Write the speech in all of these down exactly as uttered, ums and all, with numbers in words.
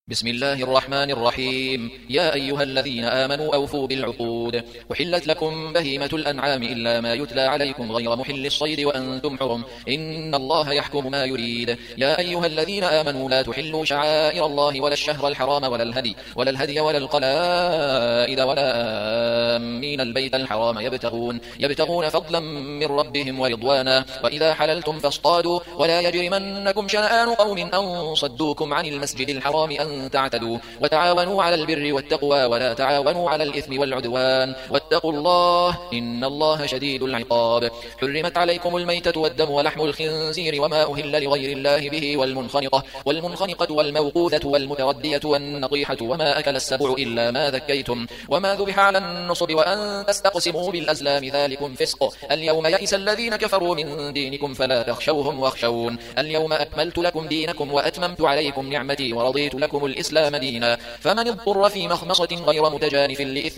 بسم الله الرحمن الرحيم. يا أيها الذين آمنوا أوفوا بالعقود. أحلت لكم بهيمة الأنعام إلا ما يتلى عليكم غير محل الصيد وأنتم حرم إن الله يحكم ما يريد. يا أيها الذين آمنوا لا تحلوا شعائر الله ولا الشهر الحرام ولا الهدي ولا الهدي ولا القلائد ولا آمين البيت الحرام يبتغون يبتغون فضلا من ربهم ورضوانا وإذا حللتم فاصطادوا ولا يجرمنكم شنآن قوم أن صدوكم عن المسجد الحرام أن تعتدوا وتعاونوا على البر والتقوى ولا تعاونوا على الإثم والعدوان واتقوا الله إن الله شديد العقاب. حرمت عليكم الميتة والدم ولحم الخنزير وما أهل لغير الله به والمنخنقة والمنخنقة والموقوذة والمتردية والنطيحة وما أكل السبع إلا ما ذكيتم وما ذبح على النصب وأن تستقسموا بالأزلام ذلكم فسق. اليوم يئس الذين كفروا من دينكم فلا تخشوهم واخشون. اليوم أكملت لكم دينكم وأتممت عليكم نعمتي ورضيت لكم الإسلام دينا فمن اضطر في مخمصة غير متجانف لإثم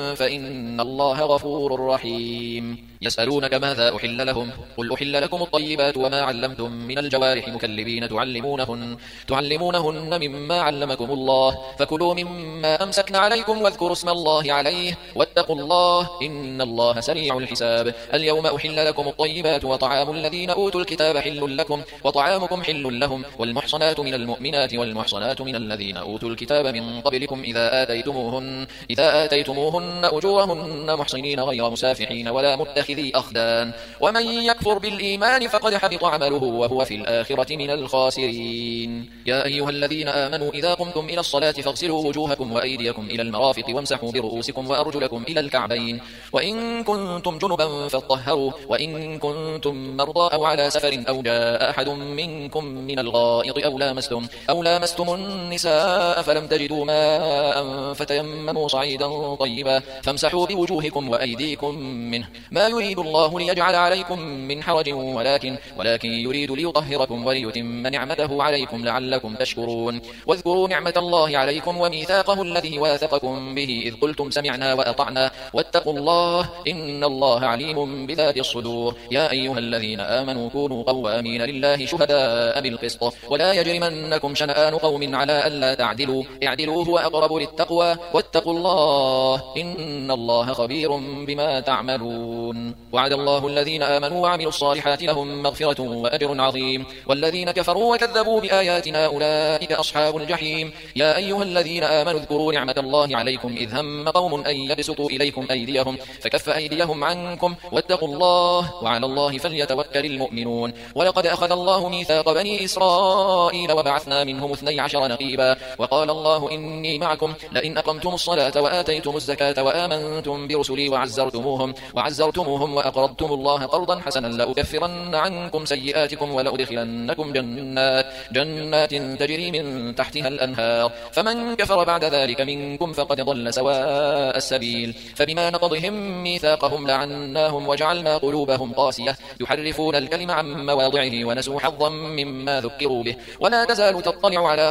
فإن الله غفور رحيم. يسألونك ماذا أحل لهم قل أحل لكم الطيبات وما علمتم من الجوارح مكلبين تعلمونهن تعلمونهن مما علمكم الله فكلوا مما أمسكن عليكم واذكروا اسم الله عليه واتقوا الله إن الله سريع الحساب. اليوم أحل لكم الطيبات وطعام الذين أوتوا الكتاب حل لكم وطعامكم حل لهم والمحصنات من المؤمنات والمحصنات من الذين أوتوا الكتاب من قبلكم إذا آتيتموهن إذا آتيتموهن أجورهن محصنين غير مسافحين ولا متخذي أخدان ومن يكفر بالإيمان فقد حبط عمله وهو في الآخرة من الخاسرين. يا أيها الذين آمنوا إذا قمتم إلى الصلاة فاغسلوا وجوهكم وأيديكم إلى المرافق وامسحوا برؤوسكم وأرجلكم إلى الكعبين وإن كنتم جنبا فاطهروا وإن كنتم مرضى أو على سفر أو جاء أحد منكم من الغائط أو لامستم أو لامستم النساء فلم تجدوا ماء فتيمموا صعيدا طيبا فامسحوا بوجوهكم وأيديكم منه ما يريد الله ليجعل عليكم من حرج ولكن ولكن يريد ليطهركم وليتم نعمته عليكم لعلكم تشكرون. واذكروا نعمة الله عليكم وميثاقه الذي واثقكم به إذ قلتم سمعنا وأطعنا واتقوا الله إن الله عليم بذات الصدور. يا أيها الذين آمنوا كونوا قوامين لله شهداء بالقسط ولا يجرمنكم شنآن قوم على ألا تعدلوا اعدلوا هو أقرب للتقوى واتقوا الله إن الله خبير بما تعملون. وعد الله الذين آمنوا وعملوا الصالحات لهم مغفرة وأجر عظيم والذين كفروا وكذبوا بآياتنا أولئك أصحاب الجحيم. يا أيها الذين آمنوا اذكروا نعمة الله عليكم إذ هم قوم أن يبسطوا إليكم أيديهم فكف أيديهم عنكم واتقوا الله وعلى الله فليتوكل المؤمنون. ولقد أخذ الله ميثاق بني إسرائيل وبعثنا منهم اثني عشر نقيبا وقال الله إني معكم لئن أقمتم الصلاة وآتيتم الزكاة وآمنتم برسلي وعزرتموهم وعزرتموهم وأقرضتم الله قرضا حسنا لأكفرن عنكم سيئاتكم ولأدخلنكم جنات جنات تجري من تحتها الأنهار فمن كفر بعد ذلك منكم فقد ضل سواء السبيل. فبما نقضهم ميثاقهم لعناهم وجعلنا قلوبهم قاسية يحرفون الكلم عن مواضعه ونسوا حظا مما ذكروا به ولا تزال تطلع على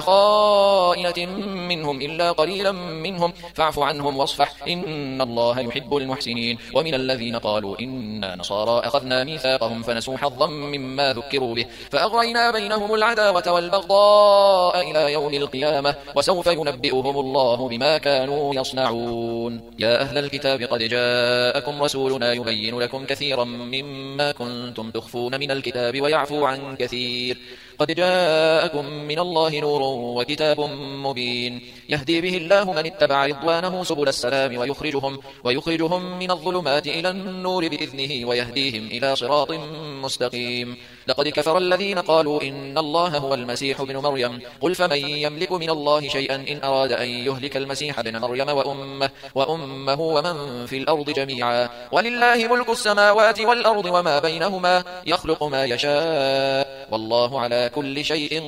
خائنة منهم إلا قليلا منهم فاعف عنهم واصفح إن الله يحب المحسنين. ومن الذين قالوا إنا نصارى أخذنا ميثاقهم فنسوا حظا مما ذكروا به فأغرينا بينهم العداوة والبغضاء إلى يوم القيامة وسوف ينبئهم الله بما كانوا يصنعون. يا أهل الكتاب قد جاءكم رسولنا يبين لكم كثيرا مما كنتم تخفون من الكتاب ويعفو عن كثير قد جاءكم من الله نور وكتاب مبين يهدي به الله من اتبع رضوانه سبل السلام ويخرجهم, ويخرجهم من الظلمات إلى النور بإذنه ويهديهم إلى صراط مستقيم. لقد كفر الذين قالوا إن الله هو المسيح ابن مريم قل فمن يملك من الله شيئا إن أراد أن يهلك المسيح ابن مريم وأمه, وأمه ومن في الأرض جميعا ولله ملك السماوات والأرض وما بينهما يخلق ما يشاء والله على كل شيء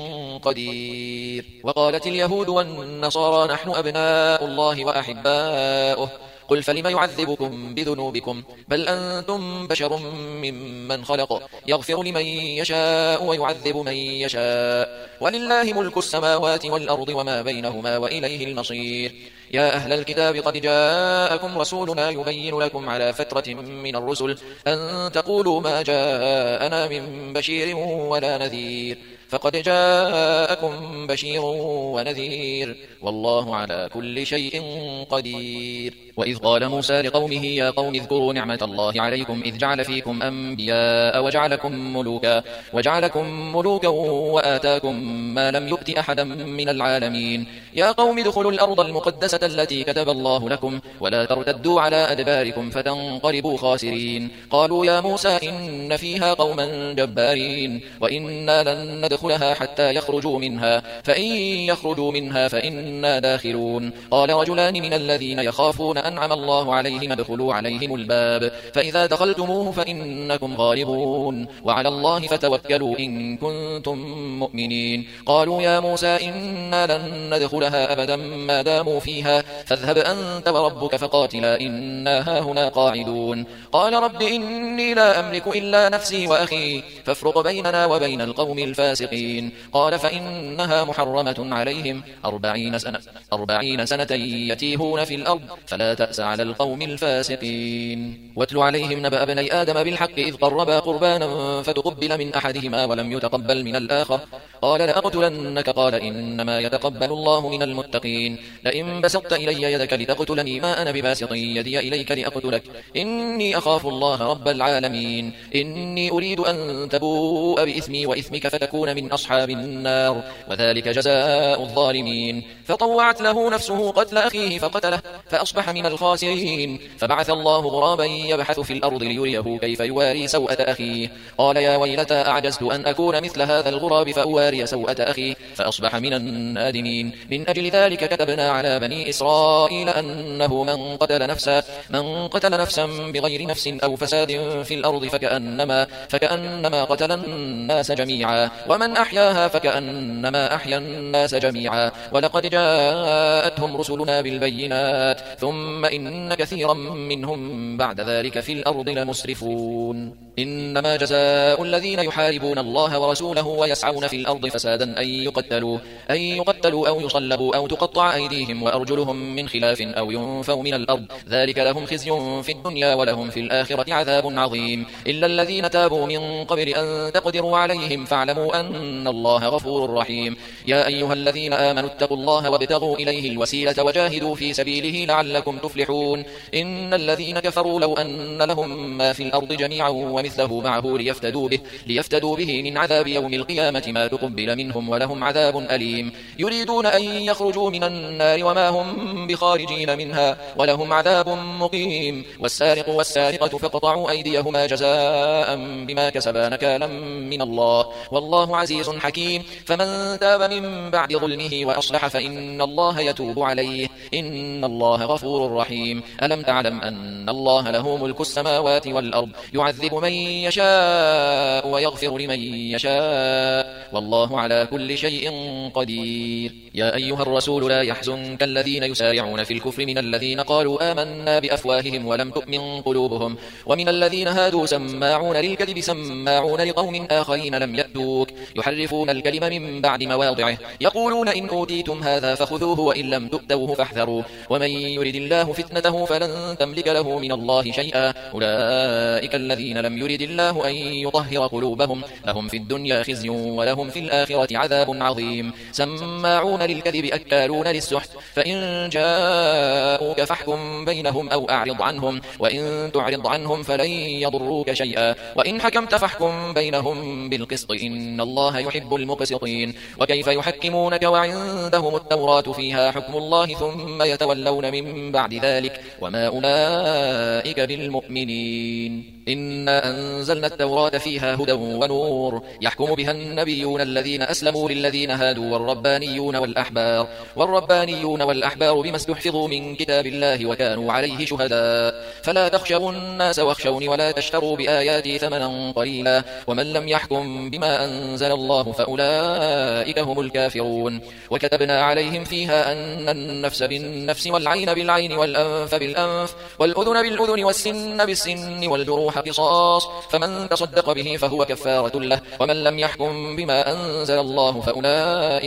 قدير. وقالت اليهود والنصارى نحن أبناء الله وأحباؤه قل فلم يعذبكم بذنوبكم بل أنتم بشر ممن خلق يغفر لمن يشاء ويعذب من يشاء ولله ملك السماوات والأرض وما بينهما وإليه المصير. يا أهل الكتاب قد جاءكم رسولنا يبين لكم على فترة من الرسل أن تقولوا ما جاءنا من بشير ولا نذير فقد جاءكم بشير ونذير والله على كل شيء قدير. وإذ قال موسى لقومه يا قوم اذكروا نعمة الله عليكم إذ جعل فيكم أنبياء وجعلكم ملوكا وجعلكم ملوكا وآتاكم ما لم يؤت أحدا من العالمين. يا قوم ادخلوا الأرض المقدسة التي كتب الله لكم ولا ترتدوا على أدباركم فتنقلبوا خاسرين. قالوا يا موسى إن فيها قوما جبارين وإنا لن ندخلها حتى يخرجوا منها فإن يخرجوا منها فإنا داخلون. قال رجلان من الذين يخافون أنعم الله عليهم ادخلوا عليهم الباب فإذا دخلتموه فإنكم غالبون وعلى الله فتوكلوا إن كنتم مؤمنين. قالوا يا موسى إنا لن ندخلها أبدا ما داموا فيها فاذهب أنت وربك فقاتلا إنا هاهنا قاعدون. قال رب إني لا أملك إلا نفسي وأخي فافرق بيننا وبين القوم الفاسقين. قال فإنها محرمة عليهم أربعين سنة, أربعين سنة يتيهون في الأرض فلا تأس على القوم الفاسقين. واتل عليهم نبأ ابني آدم بالحق إذ قربا قربانا فتقبل من أحدهما ولم يتقبل من الآخر قال لأقتلنك قال إنما يتقبل الله من المتقين. لئن بسطت إلي يدك لتقتلني ما أنا بباسط يدي إليك لأقتلك إني أخاف الله رب العالمين. إني أريد أن تبوء بإثمي وإثمك فتكون من أصحاب النار وذلك جزاء الظالمين. فطوعت له نفسه قتل أخيه فقتله فأصبح من الخاسرين. فبعث الله غرابا يبحث في الأرض ليريه كيف يواري سوءة أخيه قال يا ويلتى أعجزت أن أكون مثل هذا الغراب فأواري سوءة أخي فأصبح من النادمين. من أجل ذلك كتبنا على بني إسرائيل أنه من قتل نفسا من قتل نفسا بغير نفس أو فساد في الأرض فكأنما, فكأنما قتل الناس جميعا ومن أحياها فكأنما أحيا الناس جميعا. ولقد جاءتهم رسلنا بالبينات ثم إن كثيرا منهم بعد ذلك في الأرض لمسرفون. إنما جزاء الذين يحاربون الله ورسوله ويسعون في الأرض فسادا أن يقتلوا, أن يقتلوا أو يصلبوا أو تقطع أيديهم وأرجلهم من خلاف أو ينفوا من الأرض ذلك لهم خزي في الدنيا ولهم في الآخرة عذاب عظيم. إلا الذين تابوا من قبل أن تقدروا عليهم فاعلموا أن الله غفور رحيم. يا أيها الذين آمنوا اتقوا الله وابتغوا إليه الوسيلة وجاهدوا في سبيله لعلكم تفلحون. إن الذين كفروا لو أن لهم ما في الأرض جميعا ومثله معه ليفتدوا به, ليفتدوا به من عذاب يوم القيامة ما تقبل منهم ولهم عذاب أليم. يريدون أن يخرجوا من النار وما هم بخارجين منها ولهم عذاب مقيم. والسارق والسارقة فاقطعوا أيديهما جزاء بما كسبا نكالا من الله والله عزيز حكيم. فمن تاب من بعد ظلمه وأصلح فإن الله يتوب عليه إن الله غفور رحيم. ألم تعلم أن الله له ملك السماوات والأرض يعذب من يشاء ويغفر لمن يشاء والله على كل شيء قدير. يا أيها الرسول لا يحزنك الذين يسارعون في الكفر من الذين قالوا آمنا بأفواههم ولم تؤمن قلوبهم ومن الذين هادوا سماعون للكذب سماعون لقوم آخرين لم يأتوك يحرفون الكلم من بعد مواضعه يقولون إن أوتيتم هذا فخذوه وإن لم تؤتوه فاحذروا ومن يرد الله فتنته فلن تملك له من الله شيئا أولئك الذين لم يرد الله أن يطهر قلوبهم لهم في الدنيا خزي ولهم في الآخرة عذاب عظيم. سماعون للكذب أكالون للسحت فإن جاءوك فاحكم بينهم أو أعرض عنهم وإن تعرض عنهم فلن يضروك شيئا وإن حكمت فاحكم بينهم بالقسط إن الله يحب المقسطين. وكيف يحكمونك وعندهم التوراة فيها حكم الله ثم يتولون من بعد ذلك وما أولئك بالمؤمنين. إنا أنزلنا التوراة فيها هدى ونور يحكم بها النبيون الذين أسلموا للذين هادوا والربانيون والأحبار والربانيون والأحبار بما استحفظوا من كتاب الله وكانوا عليه شهداء. فلا تخشوا الناس واخشوني ولا تشتروا بآياتي ثمنا قليلا ومن لم يحكم بما أنزل الله فأولئك هم الكافرون. وكتبنا عليهم فيها أن النفس بالنفس والعين بالعين والأنف بالأنف والأذن بالأذن والسن بالسن والجروح قصاص فمن تصدق به فهو كفارة له ومن لم يحكم بما أنزل الله فأولئك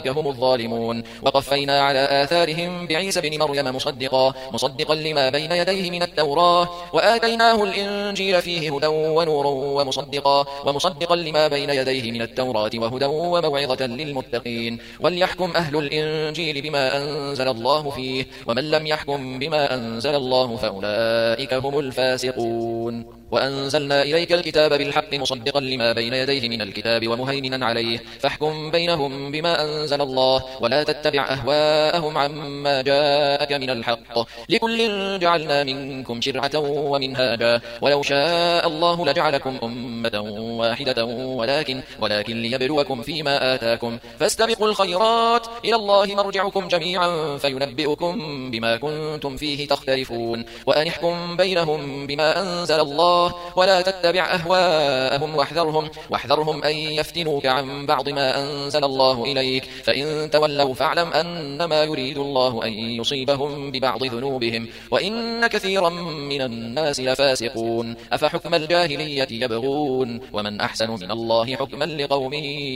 أولئك هم الظالمون. وقفينا على آثارهم بعيسى بن مريم مصدقا مصدقا لما بين يديه من التوراة وآتيناه الإنجيل فيه هدى ونور ومصدقا ومصدقا لما بين يديه من التوراة وهدى وموعظة للمتقين. وليحكم أهل الإنجيل بما أنزل الله فيه ومن لم يحكم بما أنزل الله فأولئك هم الفاسقون. وأنزلنا إليك الكتاب بالحق مصدقا لما بين يديه من الكتاب ومهيمنا عليه فاحكم بينهم بما أنزل الله ولا تتبع أهواءهم عما جاءك من الحق لكل جعلنا منكم شرعة ومنهاجا ولو شاء الله لجعلكم أمة واحدة ولكن ولكن ليبلوكم فيما آتاكم فاستبقوا الخيرات إلى الله مرجعكم جميعا فينبئكم بما كنتم فيه تختلفون. وأن احكم بينهم بما أنزل الله ولا تتبع أهواءهم واحذرهم, واحذرهم أن يفتنوك عن بعض ما أنزل الله إليك فإن تولوا فاعلم أنما يريد الله أن يصيبهم ببعض ذنوبهم وإن كثيرا من الناس لفاسقون. أفحكم الجاهلية يبغون ومن أحسن من الله حكما لقوم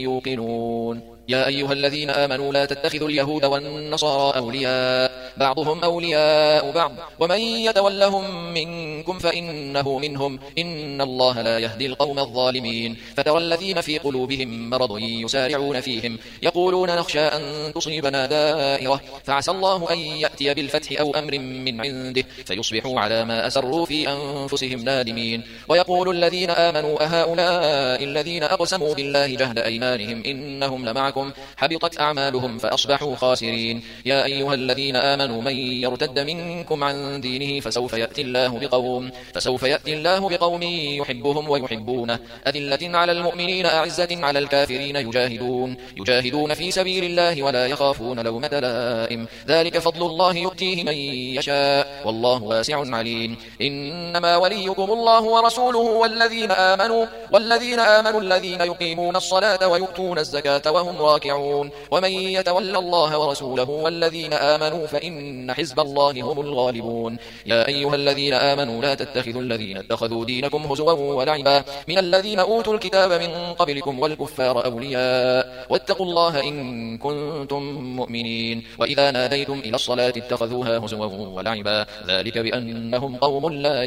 يوقنون. يا أيها الذين آمنوا لا تتخذوا اليهود والنصارى أولياء بعضهم أولياء بعض ومن يتولهم منكم فإنه منهم إن الله لا يهدي القوم الظالمين. فترى الذين في قلوبهم مرض يسارعون فيهم يقولون نخشى أن تصيبنا دائرة فعسى الله أن يأتي بالفتح أو أمر من عنده فيصبحوا على ما أسروا في أنفسهم نادمين. ويقول الذين آمنوا أهؤلاء الذين أقسموا بالله جهد أيمانهم إنهم لمعكم حبطت أعمالهم فأصبحوا خاسرين. يا أيها الذين آمنوا من يرتد منكم عن دينه فسوف يأتي الله بقوم فسوف يأتي الله بقوم يحبهم ويحبونه أذلة على المؤمنين أعزة على الكافرين يجاهدون يجاهدون في سبيل الله ولا يخافون لومة لائم ذلك فضل الله يؤتيه من يشاء والله واسع عليم. إنما وليكم الله ورسوله والذين آمنوا والذين آمنوا الذين يقيمون الصلاة ويؤتون الزكاة وهم راكعون ومن يتولى الله ورسوله والذين آمنوا فإن حزب الله هم الغالبون. يا أيها الذين آمنوا لا تتخذوا الذين اتخذوا دينكم هزوا ولعبا من الذين أوتوا الكتاب من قبلكم والكفار أولياء واتقوا الله إن كنتم مؤمنين. وإذا ناديتم إلى الصلاة اتخذوها هزوا ولعبا ذلك بأنهم قوم لا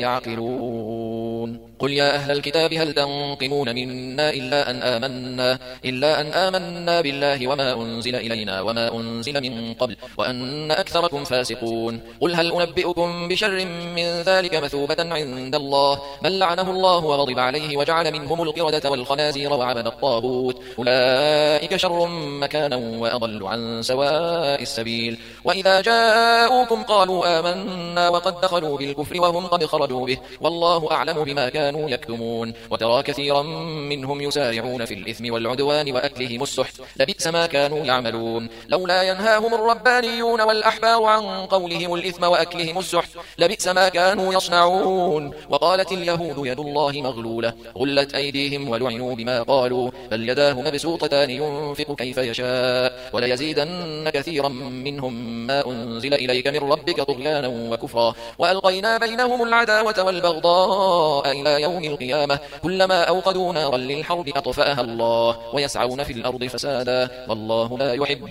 يعقلون. قل يا أهل الكتاب هل تنقمون منا إلا أن آمنا إلا أن آمنا بالله وما أنزل إلينا وما أنزل من قبل وأن أكثركم فاسقون. قل هل أنبئكم بشر من ذلك مثوبة عند الله من لعنه الله وغضب عليه وجعل منهم القردة والخنازير وعبد الطاغوت أولئك شر مكانا وأضل عن سواء السبيل. وإذا جاءوكم قالوا آمنا وقد دخلوا بالكفر وهم قد خرجوا به والله أعلم بما كانوا يكتمون. وترى كثيرا منهم يسارعون في الإثم والعدوان وأكلهم السحت لبئس ما كانوا يعملون. لولا ينهاهم الربانيون والأحبار عن قولهم الإثم وأكلهم السحت لبئس ما كانوا يصنعون. وقالت اليهود يد الله مغلولة غلت أيديهم ولعنوا بما قالوا بل يداه مبسوطتان ينفق كيف يشاء وليزيدن كثيرا منهم ما أنزل إليك من ربك طغيانا وكفرا وألقينا بينهم العداوة والبغضاء إلى يوم القيامة كلما أوقدوا نارا للحرب أطفأها الله ويسعون في الأرض فسادا والله لا يحب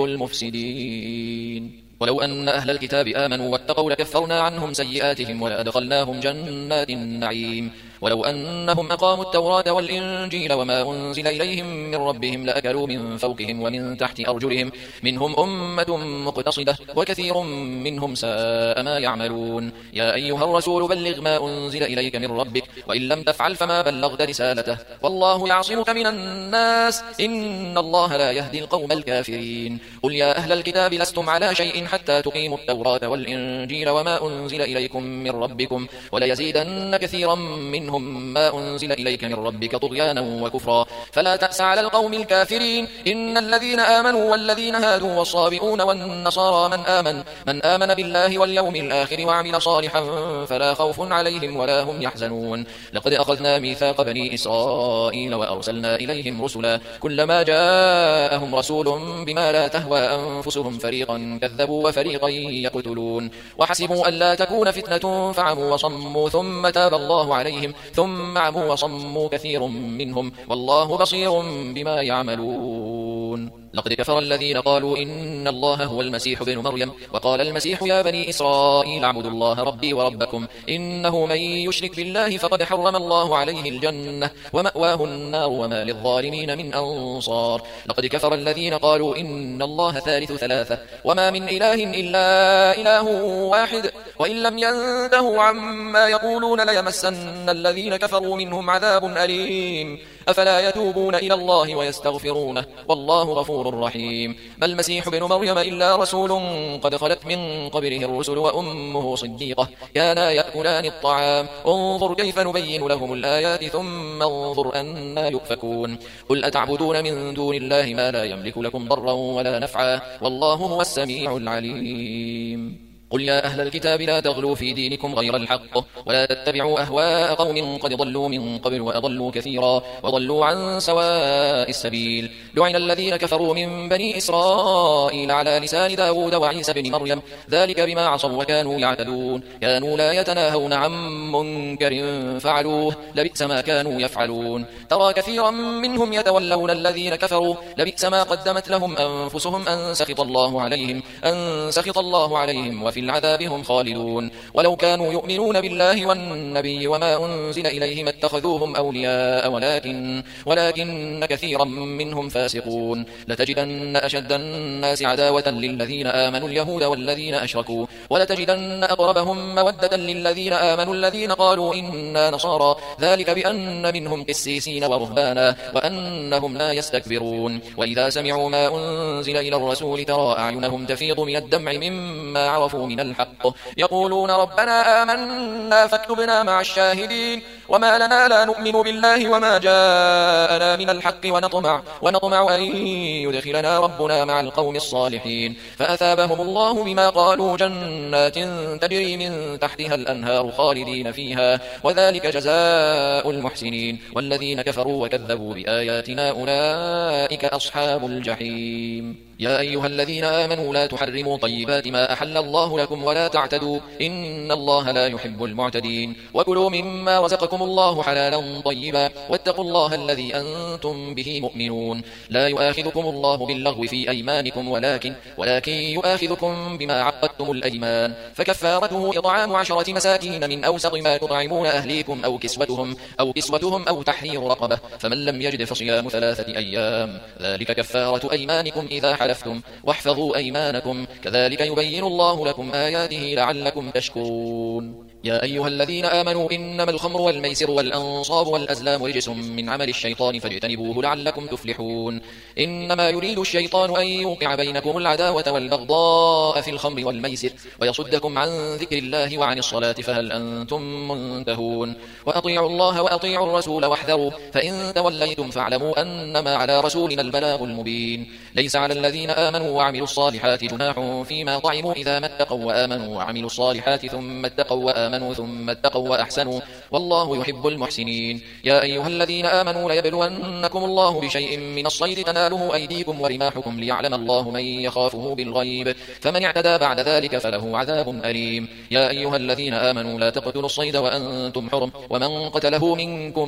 المفسدين. ولو أن أهل الكتاب آمنوا واتقوا لكفرنا عنهم سيئاتهم ولأدخلناهم جنات النعيم. ولو أنهم أقاموا التوراة والإنجيل وما أنزل إليهم من ربهم لأكلوا من فوقهم ومن تحت أرجلهم منهم أمة مقتصدة وكثير منهم ساء ما يعملون. يا أيها الرسول بلغ ما أنزل إليك من ربك وإن لم تفعل فما بلغت رسالته والله يعصمك من الناس إن الله لا يهدي القوم الكافرين. قل يا أهل الكتاب لستم على شيء حتى تقيموا التوراة والإنجيل وما أنزل إليكم من ربكم وليزيدن كثيرا منهم ما أنزل إليك من ربك طغيانا وكفرا فلا تأس على القوم الكافرين. إن الذين آمنوا والذين هادوا والصابئون والنصارى من آمن من آمن بالله واليوم الآخر وعمل صالحا فلا خوف عليهم ولا هم يحزنون. لقد أخذنا ميثاق بني إسرائيل وأرسلنا إليهم رسلا كلما جاءهم رسول بما لا تهوى أنفسهم فريقا كذبوا وفريقا يقتلون وحسبوا أن لا تكون فتنة فعموا وصموا ثم تاب الله عليهم ثم عموا وصموا كثير منهم والله بصير بما يعملون. يستكبرون لقد كفر الذين قالوا إن الله هو المسيح ابن مريم وقال المسيح يا بني إسرائيل اعبدوا الله ربي وربكم إنه من يشرك بالله فقد حرم الله عليه الجنة ومأواه النار وما للظالمين من أنصار لقد كفر الذين قالوا إن الله ثالث ثلاثة وما من إله إلا إله واحد وإن لم ينتهوا عما يقولون ليمسن الذين كفروا منهم عذاب أليم أفلا يتوبون إلى الله ويستغفرونه والله غفور رحيم ما المسيح ابن مريم إلا رسول قد خلت من قبله الرسل وأمه صديقة كانا يأكلان الطعام انظر كيف نبين لهم الآيات ثم انظر أنا يؤفكون قل أتعبدون من دون الله ما لا يملك لكم ضرا ولا نفعا والله هو السميع العليم قل يا أهل الكتاب لا تغلوا في دينكم غير الحق ولا تتبعوا أهواء قوم قد ضلوا من قبل وأضلوا كثيرا وضلوا عن سواء السبيل لعن الذين كفروا من بني إسرائيل على لسان داود وعيسى بن مريم ذلك بما عصوا وكانوا يعتدون كانوا لا يتناهون عن منكر فعلوه لبئس ما كانوا يفعلون ترى كثيرا منهم يتولون الذين كفروا لبئس ما قدمت لهم أنفسهم أن سخط الله عليهم أن سخط الله عليهم وفي العذاب هم خالدون ولو كانوا يؤمنون بالله والنبي وما أنزل إليهم اتخذوهم أولياء ولكن, ولكن كثيرا منهم فاسقون لتجدن أشد الناس عداوة للذين آمنوا اليهود والذين أشركوا ولتجدن أقربهم مودة للذين آمنوا الذين قالوا إنا نصارى ذلك بأن منهم قسيسين ورهبانا وأنهم لا يستكبرون وإذا سمعوا ما أنزل إلى الرسول ترى أعينهم تفيض من الدمع مما عرفوا من الحق يقولون ربنا آمنا فاكتبنا مع الشاهدين وما لنا لا نؤمن بالله وما جاءنا من الحق ونطمع, ونطمع أن يدخلنا ربنا مع القوم الصالحين فأثابهم الله بما قالوا جنات تجري من تحتها الأنهار خالدين فيها وذلك جزاء المحسنين والذين كفروا وكذبوا بآياتنا أولئك أصحاب الجحيم يا أيها الذين آمنوا لا تحرموا طيبات ما أحل الله لكم ولا تعتدوا إن الله لا يحب المعتدين وكلوا مما رزقكم الله حلالا طيبا واتقوا الله الذي أنتم به مؤمنون لا يؤاخذكم الله باللغو في أيمانكم ولكن, ولكن يؤاخذكم بما عقدتم الأيمان فكفارته إطعام عشرة مساكين من أوسط ما تطعمون أهليكم أو كسوتهم, أو كسوتهم أو تحرير رقبة فمن لم يجد فصيام ثلاثة أيام ذلك كفارة أيمانكم إذا حلفتم واحفظوا أيمانكم كذلك يبين الله لكم آياته لعلكم تشكرون يا أيها الذين آمنوا إنما الخمر والميسر والأنصاب والأزلام رجس من عمل الشيطان فاجتنبوه لعلكم تفلحون إنما يريد الشيطان أن يوقع بينكم العداوة والبغضاء في الخمر والميسر ويصدكم عن ذكر الله وعن الصلاة فهل أنتم منتهون وأطيعوا الله وأطيعوا الرسول واحذروا فإن توليتم فاعلموا أنما على رسولنا البلاغ المبين ليس على الذين آمنوا وعملوا الصالحات جناح فيما طعموا إذا ما اتقوا وآمنوا وعملوا الصالحات ثم اتقوا وآمنوا ثم اتقوا وأحسنوا والله يحب المحسنين يا أيها الذين آمنوا ليبلونكم الله بشيء من الصيد تناله أيديكم ورماحكم ليعلم الله من يخافه بالغيب فمن اعتدى بعد ذلك فله عذاب أليم يا أيها الذين آمنوا لا تقتلوا الصيد وأنتم حرم ومن قتله منكم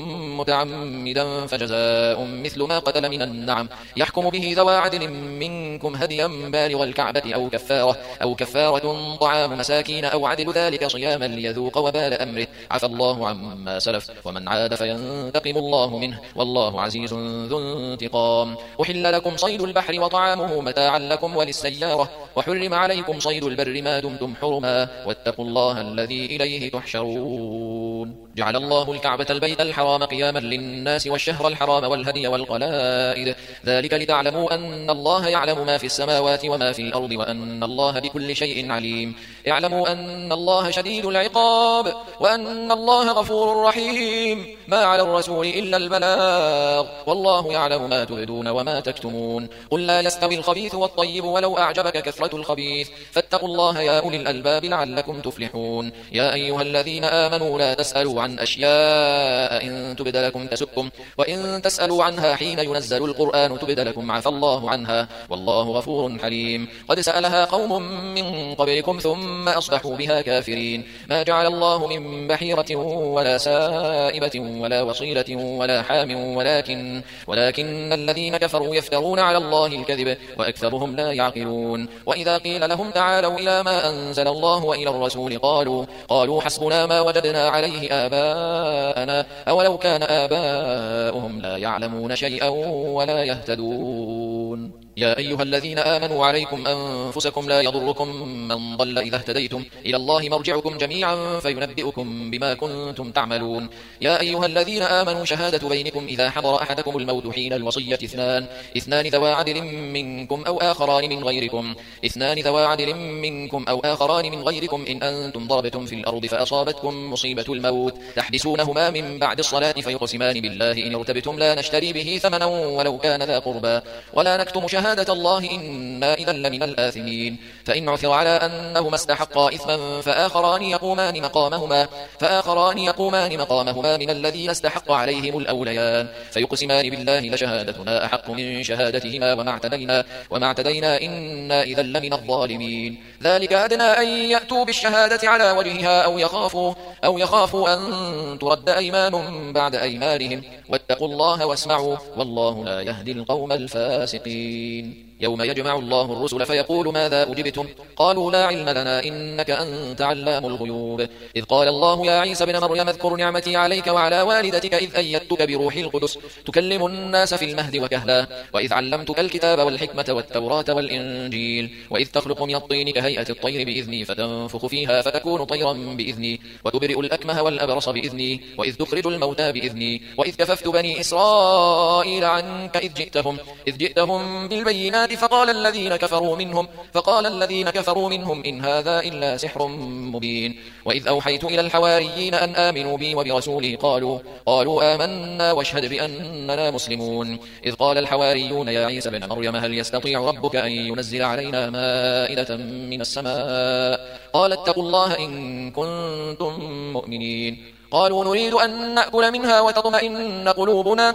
متعمدا فجزاء مثل ما قتل من النعم يحكم به ذوى عدل منكم هديا بالغ الكعبة أو كفارة, أو كفارة طعام مساكين أو عدل ذلك صياما ليذوق وبال أمره عفى الله عما سلف ومن عاد فينتقم الله منه والله عزيز ذو انتقام أحل لكم صيد البحر وطعامه متاعا لكم وللسيارة وحرم عليكم صيد البر ما دمتم حرما واتقوا الله الذي إليه تحشرون جعل الله الكعبة البيت الحرام قياما للناس والشهر الحرام والهدي والقلائد ذلك لتعلموا أن الله يعلم ما في السماوات وما في الأرض وأن الله بكل شيء عليم اعلموا أن الله شديد العقاب وأن الله غفور رحيم ما على الرسول إلا البلاغ والله يعلم ما تبدون وما تكتمون قل لا يستوي الخبيث والطيب ولو أعجبك كثرة الخبيث فاتقوا الله يا أولي الألباب لعلكم تفلحون يا أيها الذين آمنوا لا تسألوا تسألوا عن أشياء إن تبد لكم تسؤكم وإن تسألوا عنها حين ينزل القرآن تبد لكم عفى الله عنها والله غفور حليم. قد سألها قوم من قبلكم ثم أصبحوا بها كافرين. ما جعل الله من بحيرة ولا سائبة ولا وصيلة ولا حام ولكن, ولكن الذين كفروا يفترون على الله الكذب وأكثرهم لا يعقلون. وإذا قيل لهم تعالوا إلى ما أنزل الله وإلى الرسول قالوا, قالوا حسبنا ما وجدنا عليه آباءنا أولو كان آباؤهم لا يعلمون شيئا ولا يهتدون. يا أيها الذين آمنوا عليكم أنفسكم لا يضركم من ضل إذا اهتديتم إلى الله مرجعكم جميعا فينبئكم بما كنتم تعملون. يا أيها الذين آمنوا شهادة بينكم إذا حضر أحدكم الموت حين الوصية اثنان اثنان ذوى عدل منكم أو آخران من غيركم اثنان ذوى عدل منكم أو آخران من غيركم إن أنتم ضربتم في الأرض فأصابتكم مصيبة الموت تحبسونهما من بعد الصلاة فيقسمان بالله إن ارتبتم لا نشتري به ثمنا ولو كان ذا قربى ولا نكتم شهادة الله إنا إذا لمن الآثمين. فإن عثر على أنهما استحقا إثما فآخران يقومان مقامهما فآخران يقومان مقامهما من الذين استحق عليهم الأوليان فيقسمان بالله لشهادتنا أحق من شهادتهما وما اعتدينا, وما اعتدينا إنا إذا لمن الظالمين. ذلك أدنى أن يأتوا بالشهادة على وجهها أو يخافوا, أو يخافوا أن ترد أيمان بعد أيمانهم واتقوا الله واسمعوا والله لا يهدي القوم الفاسقين. يوم يجمع الله الرسل فيقول ماذا أجبتم قالوا لا علم لنا إنك أنت علام الغيوب. إذ قال الله يا عيسى بن مريم اذكر نعمتي عليك وعلى والدتك إذ أيدتك بروح القدس تكلم الناس في المهد وكهلا وإذ علمتك الكتاب والحكمة والتوراة والإنجيل وإذ تخلق من الطين كهيئة الطير بإذني فتنفخ فيها فتكون طيرا بإذني وتبرئ الأكمه والأبرص بإذني وإذ تخرج الموتى بإذني وإذ كففت بني إسرائيل عنك إذ جئتهم, إذ جئتهم بالبينات فقال الذين كفروا منهم فقال الذين كفروا منهم إن هذا إلا سحر مبين. وإذ أوحيت إلى الحواريين أن آمنوا بي وبرسولي قالوا, قالوا آمنا واشهد بأننا مسلمون. إذ قال الحواريون يا عيسى بن مريم هل يستطيع ربك أن ينزل علينا مائدة من السماء قال اتقوا الله إن كنتم مؤمنين. قالوا نريد أن نأكل منها وتطمئن قلوبنا,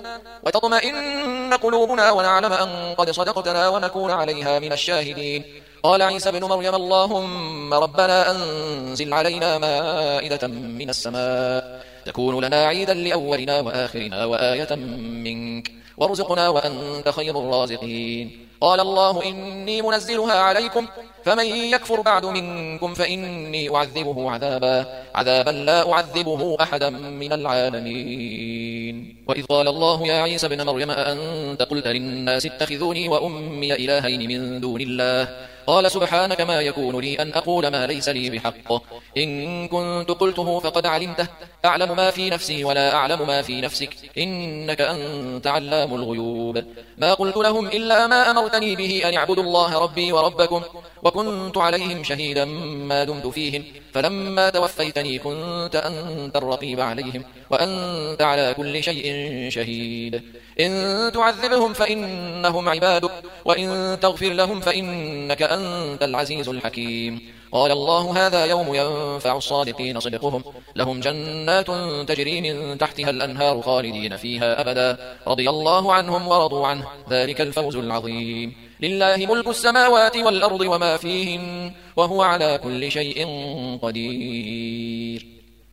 وتطمئن قلوبنا ونعلم أن قد صدقتنا ونكون عليها من الشاهدين. قال عيسى بن مريم اللهم ربنا أنزل علينا مائدة من السماء تكون لنا عيدا لأولنا وآخرنا وآية منك وارزقنا وأنت خير الرازقين. قال الله إني منزلها عليكم فمن يكفر بعد منكم فإني أعذبه عذابا, عذابا لا أعذبه أحدا من العالمين. وإذ قال الله يا عيسى بن مريم أأنت قلت للناس اتخذوني وأمي إلهين من دون الله قال سبحانك ما يكون لي أن أقول ما ليس لي بحق إن كنت قلته فقد علمته أعلم ما في نفسي ولا أعلم ما في نفسك إنك أنت علام الغيوب. ما قلت لهم إلا ما أمرتني به أن اعبدوا الله ربي وربكم وكنت عليهم شهيدا ما دمت فيهم فلما توفيتني كنت أنت الرقيب عليهم وأنت على كل شيء شهيد. إن تعذبهم فإنهم عبادك وإن تغفر لهم فإنك أنت العزيز الحكيم. قال الله هذا يوم ينفع الصادقين صدقهم لهم جنات تجري من تحتها الأنهار خالدين فيها أبدا رضي الله عنهم ورضوا عنه ذلك الفوز العظيم. لله ملك السماوات والأرض وما فيهن وهو على كل شيء قدير.